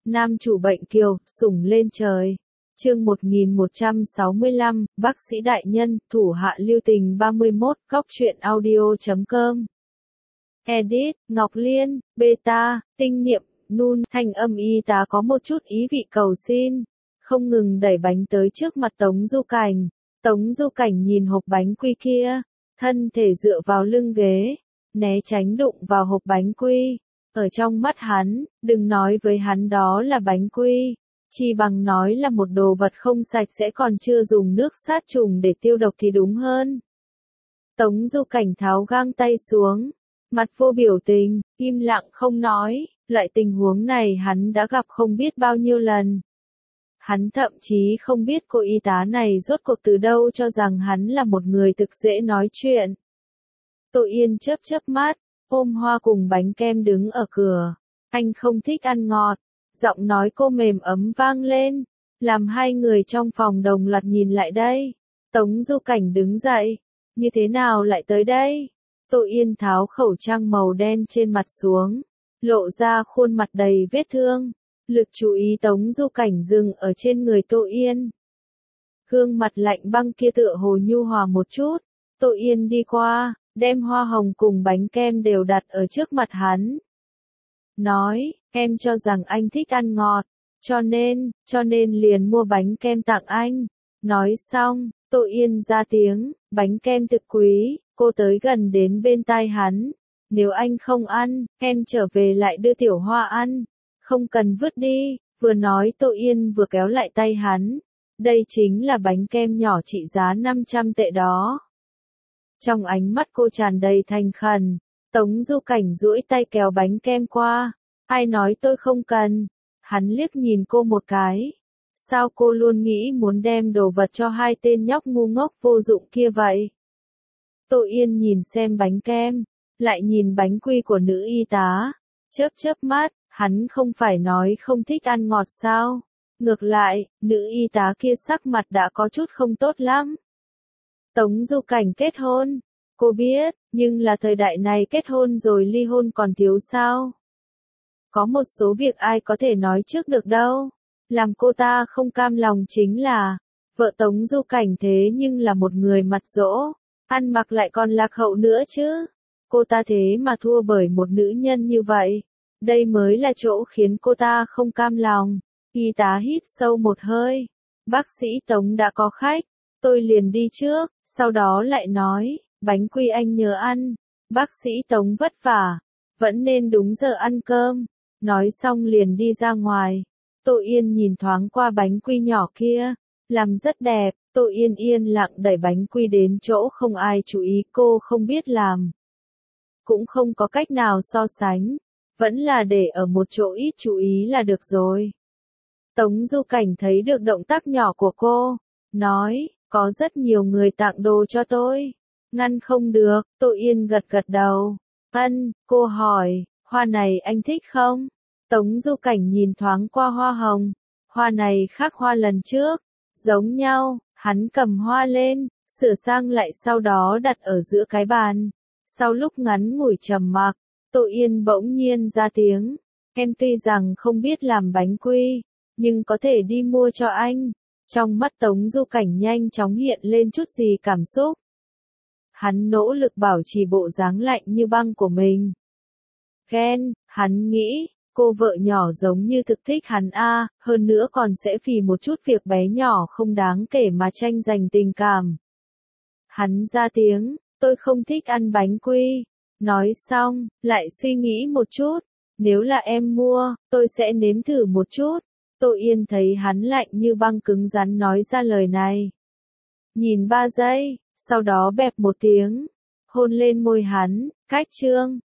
Nam chủ bệnh kiều, sủng lên trời. Chương 1165, bác sĩ đại nhân, thủ hạ lưu tình 31, góc truyện audio.com. Edit, Ngọc Liên, Beta, Tinh Niệm, Nun, thanh âm y tá có một chút ý vị cầu xin, không ngừng đẩy bánh tới trước mặt Tống Du Cảnh. Tống Du Cảnh nhìn hộp bánh quy kia, thân thể dựa vào lưng ghế, né tránh đụng vào hộp bánh quy. Ở trong mắt hắn, đừng nói với hắn đó là bánh quy, chỉ bằng nói là một đồ vật không sạch sẽ còn chưa dùng nước sát trùng để tiêu độc thì đúng hơn. Tống Du Cảnh tháo găng tay xuống, mặt vô biểu tình, im lặng không nói, loại tình huống này hắn đã gặp không biết bao nhiêu lần. Hắn thậm chí không biết cô y tá này rốt cuộc từ đâu cho rằng hắn là một người thực dễ nói chuyện. Tô Yên chớp chớp mắt, ôm hoa cùng bánh kem đứng ở cửa. Anh không thích ăn ngọt. Giọng nói cô mềm ấm vang lên, làm hai người trong phòng đồng loạt nhìn lại đây. Tống Du Cảnh đứng dậy. Như thế nào lại tới đây? Tô Yên tháo khẩu trang màu đen trên mặt xuống, lộ ra khuôn mặt đầy vết thương. Lực chú ý Tống Du Cảnh dừng ở trên người Tô Yên. Gương mặt lạnh băng kia tựa hồ nhu hòa một chút. Tô Yên đi qua, đem hoa hồng cùng bánh kem đều đặt ở trước mặt hắn. Nói, em cho rằng anh thích ăn ngọt, cho nên liền mua bánh kem tặng anh. Nói xong, Tô Yên ra tiếng, bánh kem thực quý, cô tới gần đến bên tai hắn. Nếu anh không ăn, em trở về lại đưa Tiểu Hoa ăn. Không cần vứt đi, vừa nói Tô Yên vừa kéo lại tay hắn. Đây chính là bánh kem nhỏ trị giá 500 tệ đó. Trong ánh mắt cô tràn đầy thành khẩn, Tống Du Cảnh duỗi tay kéo bánh kem qua. Ai nói tôi không cần? Hắn liếc nhìn cô một cái. Sao cô luôn nghĩ muốn đem đồ vật cho hai tên nhóc ngu ngốc vô dụng kia vậy? Tô Yên nhìn xem bánh kem, lại nhìn bánh quy của nữ y tá, chớp chớp mắt. Hắn không phải nói không thích ăn ngọt sao? Ngược lại, nữ y tá kia sắc mặt đã có chút không tốt lắm. Tống Du Cảnh kết hôn, cô biết, nhưng là thời đại này kết hôn rồi ly hôn còn thiếu sao? Có một số việc ai có thể nói trước được đâu. Làm cô ta không cam lòng chính là, vợ Tống Du Cảnh thế nhưng là một người mặt dỗ, ăn mặc lại còn lạc hậu nữa chứ. Cô ta thế mà thua bởi một nữ nhân như vậy. Đây mới là chỗ khiến cô ta không cam lòng. Y tá hít sâu một hơi. Bác sĩ Tống đã có khách, tôi liền đi trước, sau đó lại nói, bánh quy anh nhớ ăn. Bác sĩ Tống vất vả, vẫn nên đúng giờ ăn cơm. Nói xong liền đi ra ngoài. Tô Yên nhìn thoáng qua bánh quy nhỏ kia, làm rất đẹp. Tô Yên yên lặng đẩy bánh quy đến chỗ không ai chú ý, cô không biết làm, cũng không có cách nào so sánh. Vẫn là để ở một chỗ ít chú ý là được rồi. Tống Du Cảnh thấy được động tác nhỏ của cô, nói, có rất nhiều người tặng đồ cho tôi. Ngăn không được, Tô Yên gật gật đầu. Cô hỏi, hoa này anh thích không? Tống Du Cảnh nhìn thoáng qua hoa hồng. Hoa này khác hoa lần trước, giống nhau. Hắn cầm hoa lên, sửa sang lại sau đó đặt ở giữa cái bàn. Sau lúc ngắn ngủi trầm mặc, Tô Yên bỗng nhiên ra tiếng, em tuy rằng không biết làm bánh quy, nhưng có thể đi mua cho anh. Trong mắt Tống Du Cảnh nhanh chóng hiện lên chút gì cảm xúc. Hắn nỗ lực bảo trì bộ dáng lạnh như băng của mình. Ghen, hắn nghĩ, cô vợ nhỏ giống như thực thích hắn hơn nữa còn sẽ vì một chút việc bé nhỏ không đáng kể mà tranh giành tình cảm. Hắn ra tiếng, tôi không thích ăn bánh quy. Nói xong, lại suy nghĩ một chút, nếu là em mua, tôi sẽ nếm thử một chút. Tô Yên thấy hắn lạnh như băng cứng rắn nói ra lời này. Nhìn 3 giây, sau đó bẹp một tiếng, hôn lên môi hắn, cách chương.